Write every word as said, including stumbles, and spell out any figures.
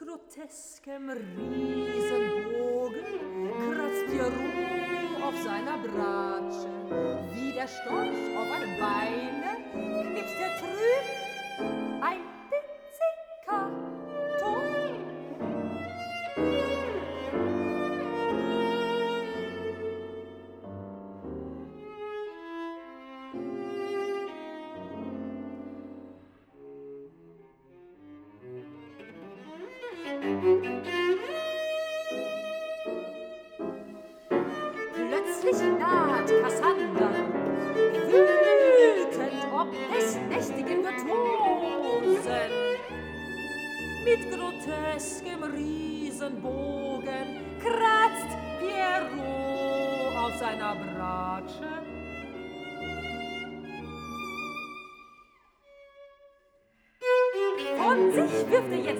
groteskem Riesenbogen kratzt Pierrot auf seiner Bratsche. Wie der Storch auf einem Beine knipst er trüb ein Pizzicato. Plötzlich naht Cassandra, wütend ob des nächtigen Virtuosen. Mit groteskem Riesenbogen kratzt Pierrot auf seiner Bratsche. Von sich wirft er jetzt